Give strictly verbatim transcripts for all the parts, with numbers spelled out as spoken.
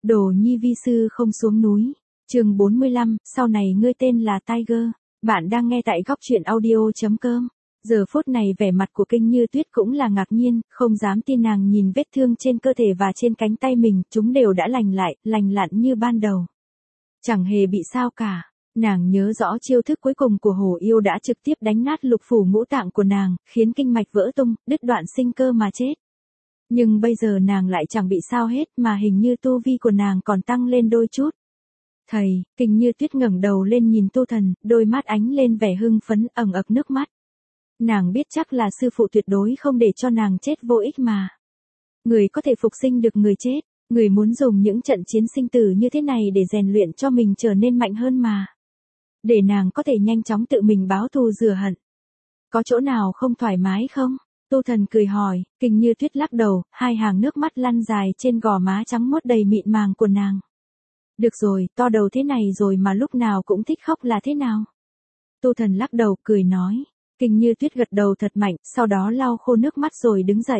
Đồ nhi vi sư không xuống núi. Chương bốn mươi lăm, sau này ngươi tên là Tiger. Bạn đang nghe tại góc truyện audio chấm com. Giờ phút này vẻ mặt của Kinh Như Tuyết cũng là ngạc nhiên, không dám tin nàng nhìn vết thương trên cơ thể và trên cánh tay mình, chúng đều đã lành lại, lành lặn như ban đầu. Chẳng hề bị sao cả. Nàng nhớ rõ chiêu thức cuối cùng của Hổ Yêu đã trực tiếp đánh nát lục phủ ngũ tạng của nàng, khiến kinh mạch vỡ tung, đứt đoạn sinh cơ mà chết. Nhưng bây giờ nàng lại chẳng bị sao hết mà hình như tu vi của nàng còn tăng lên đôi chút. Thầy, Kinh Như Tuyết ngẩng đầu lên nhìn Tu Thần, đôi mắt ánh lên vẻ hưng phấn, ẩn ực nước mắt. Nàng biết chắc là sư phụ tuyệt đối không để cho nàng chết vô ích mà. Người có thể phục sinh được người chết, người muốn dùng những trận chiến sinh tử như thế này để rèn luyện cho mình trở nên mạnh hơn mà. Để nàng có thể nhanh chóng tự mình báo thù rửa hận. Có chỗ nào không thoải mái không? Tu Thần cười hỏi. Kinh Như Tuyết lắc đầu, hai hàng nước mắt lăn dài trên gò má trắng muốt đầy mịn màng của nàng. Được rồi, to đầu thế này rồi mà lúc nào cũng thích khóc là thế nào? Tu Thần lắc đầu cười nói. Kinh Như Tuyết gật đầu thật mạnh, sau đó lau khô nước mắt rồi đứng dậy.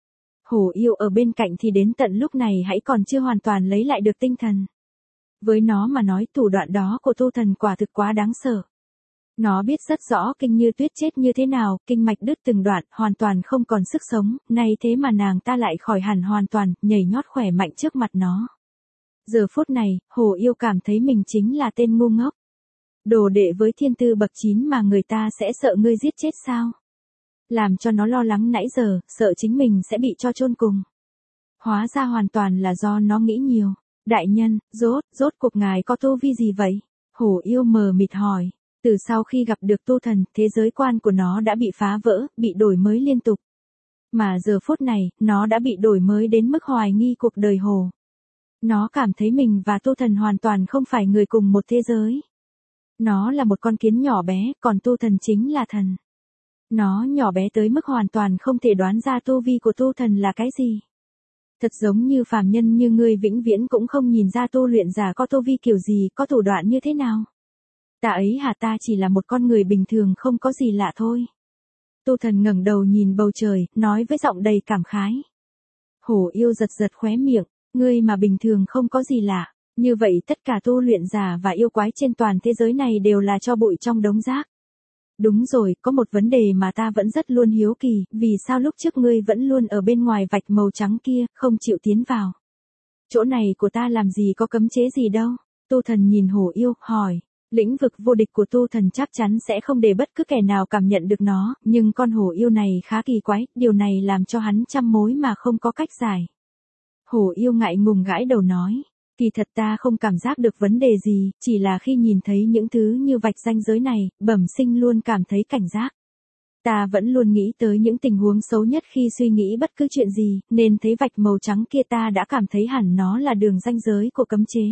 Hổ Yêu ở bên cạnh thì đến tận lúc này hãy còn chưa hoàn toàn lấy lại được tinh thần. Với nó mà nói thủ đoạn đó của Tu Thần quả thực quá đáng sợ. Nó biết rất rõ Kinh Như Tuyết chết như thế nào, kinh mạch đứt từng đoạn, hoàn toàn không còn sức sống, nay thế mà nàng ta lại khỏi hẳn hoàn toàn, nhảy nhót khỏe mạnh trước mặt nó. Giờ phút này, Hổ Yêu cảm thấy mình chính là tên ngu ngốc. Đồ đệ với thiên tư bậc chín mà người ta sẽ sợ ngươi giết chết sao? Làm cho nó lo lắng nãy giờ, sợ chính mình sẽ bị cho chôn cùng. Hóa ra hoàn toàn là do nó nghĩ nhiều. Đại nhân, rốt, rốt cuộc ngài có tu vi gì vậy? Hổ Yêu mờ mịt hỏi. Từ sau khi gặp được Tu Thần, thế giới quan của nó đã bị phá vỡ, bị đổi mới liên tục. Mà giờ phút này, nó đã bị đổi mới đến mức hoài nghi cuộc đời Hổ. Nó cảm thấy mình và Tu Thần hoàn toàn không phải người cùng một thế giới. Nó là một con kiến nhỏ bé, còn Tu Thần chính là thần. Nó nhỏ bé tới mức hoàn toàn không thể đoán ra tu vi của Tu Thần là cái gì. Thật giống như phàm nhân như ngươi vĩnh viễn cũng không nhìn ra tu luyện giả có tu vi kiểu gì, có thủ đoạn như thế nào. Ta ấy hả, ta chỉ là một con người bình thường không có gì lạ thôi. Tu Thần ngẩng đầu nhìn bầu trời, nói với giọng đầy cảm khái. Hổ Yêu giật giật khóe miệng, ngươi mà bình thường không có gì lạ, như vậy tất cả tu luyện giả và yêu quái trên toàn thế giới này đều là cho bụi trong đống rác. Đúng rồi, có một vấn đề mà ta vẫn rất luôn hiếu kỳ, vì sao lúc trước ngươi vẫn luôn ở bên ngoài vạch màu trắng kia, không chịu tiến vào. Chỗ này của ta làm gì có cấm chế gì đâu. Tu Thần nhìn Hổ Yêu, hỏi. Lĩnh vực vô địch của Tu Thần chắc chắn sẽ không để bất cứ kẻ nào cảm nhận được nó, nhưng con Hổ Yêu này khá kỳ quái, điều này làm cho hắn trăm mối mà không có cách giải. Hổ Yêu ngại ngùng gãi đầu nói. Kỳ thật ta không cảm giác được vấn đề gì, chỉ là khi nhìn thấy những thứ như vạch ranh giới này, bẩm sinh luôn cảm thấy cảnh giác. Ta vẫn luôn nghĩ tới những tình huống xấu nhất khi suy nghĩ bất cứ chuyện gì, nên thấy vạch màu trắng kia ta đã cảm thấy hẳn nó là đường ranh giới của cấm chế.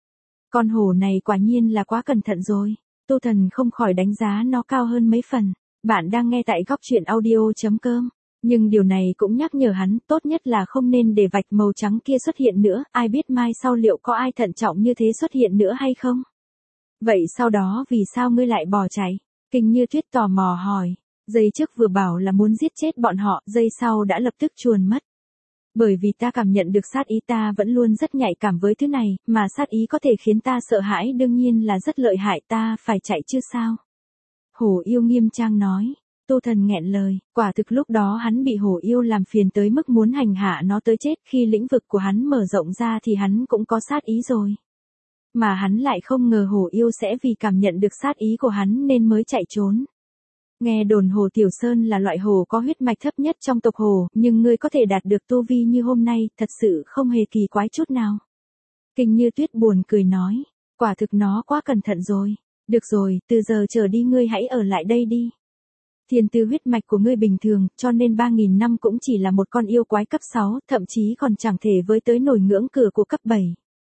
Con hổ này quả nhiên là quá cẩn thận rồi. Tu Thần không khỏi đánh giá nó cao hơn mấy phần. Bạn đang nghe tại góc truyện audio chấm com. Nhưng điều này cũng nhắc nhở hắn, tốt nhất là không nên để vạch màu trắng kia xuất hiện nữa, ai biết mai sau liệu có ai thận trọng như thế xuất hiện nữa hay không? Vậy sau đó vì sao ngươi lại bỏ chạy? Kinh Như Tuyết tò mò hỏi. Giây trước vừa bảo là muốn giết chết bọn họ, giây sau đã lập tức chuồn mất. Bởi vì ta cảm nhận được sát ý, ta vẫn luôn rất nhạy cảm với thứ này, mà sát ý có thể khiến ta sợ hãi đương nhiên là rất lợi hại, ta phải chạy chứ sao? Hổ Yêu nghiêm trang nói. Tu Thần nghẹn lời, quả thực lúc đó hắn bị Hổ Yêu làm phiền tới mức muốn hành hạ nó tới chết, khi lĩnh vực của hắn mở rộng ra thì hắn cũng có sát ý rồi. Mà hắn lại không ngờ Hổ Yêu sẽ vì cảm nhận được sát ý của hắn nên mới chạy trốn. Nghe đồn Hồ Tiểu Sơn là loại hổ có huyết mạch thấp nhất trong tộc hổ, nhưng ngươi có thể đạt được tu vi như hôm nay, thật sự không hề kỳ quái chút nào. Kinh Như Tuyết buồn cười nói, quả thực nó quá cẩn thận rồi. Được rồi, từ giờ trở đi ngươi hãy ở lại đây đi. Thiên tư huyết mạch của ngươi bình thường, cho nên ba nghìn năm cũng chỉ là một con yêu quái cấp sáu, thậm chí còn chẳng thể với tới nổi ngưỡng cửa của cấp bảy.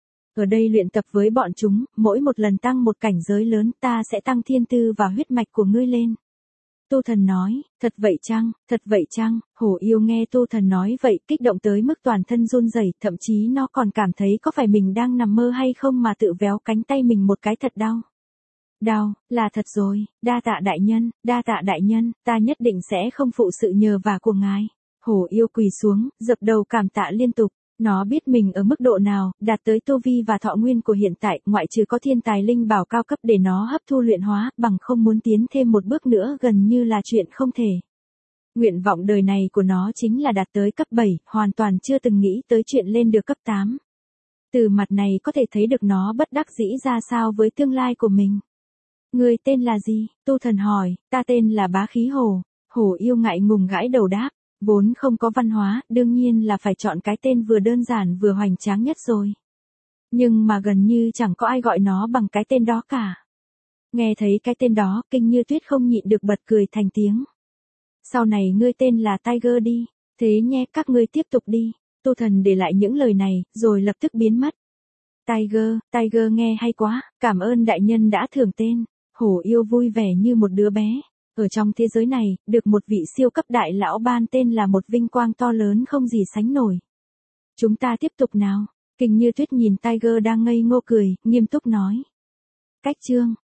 Ở đây luyện tập với bọn chúng, mỗi một lần tăng một cảnh giới lớn ta sẽ tăng thiên tư và huyết mạch của ngươi lên. Tu Thần nói, thật vậy chăng, thật vậy chăng? Hổ Yêu nghe Tu Thần nói vậy, kích động tới mức toàn thân run rẩy, thậm chí nó còn cảm thấy có phải mình đang nằm mơ hay không mà tự véo cánh tay mình một cái thật đau. Đau, là thật rồi, đa tạ đại nhân, đa tạ đại nhân, ta nhất định sẽ không phụ sự nhờ vả của ngài. Hổ Yêu quỳ xuống, dập đầu cảm tạ liên tục. Nó biết mình ở mức độ nào, đạt tới tu vi và thọ nguyên của hiện tại, ngoại trừ có thiên tài linh bảo cao cấp để nó hấp thu luyện hóa, bằng không muốn tiến thêm một bước nữa gần như là chuyện không thể. Nguyện vọng đời này của nó chính là đạt tới cấp bảy, hoàn toàn chưa từng nghĩ tới chuyện lên được cấp tám. Từ mặt này có thể thấy được nó bất đắc dĩ ra sao với tương lai của mình. Người tên là gì? Tu thần hỏi. Ta tên là Bá Khí Hổ. Hổ yêu ngại ngùng gãi đầu đáp. Vốn không có văn hóa, đương nhiên là phải chọn cái tên vừa đơn giản vừa hoành tráng nhất rồi. Nhưng mà gần như chẳng có ai gọi nó bằng cái tên đó cả. Nghe thấy cái tên đó, Kinh Như Tuyết không nhịn được bật cười thành tiếng. Sau này ngươi tên là Tiger đi. Thế nhé, các ngươi tiếp tục đi. Tu thần để lại những lời này, rồi lập tức biến mất. Tiger, Tiger nghe hay quá, cảm ơn đại nhân đã thưởng tên. Hổ yêu vui vẻ như một đứa bé. Ở trong thế giới này, được một vị siêu cấp đại lão ban tên là một vinh quang to lớn không gì sánh nổi. Chúng ta tiếp tục nào. Kinh Như Tuyết nhìn Tiger đang ngây ngô cười, nghiêm túc nói. Cách chương.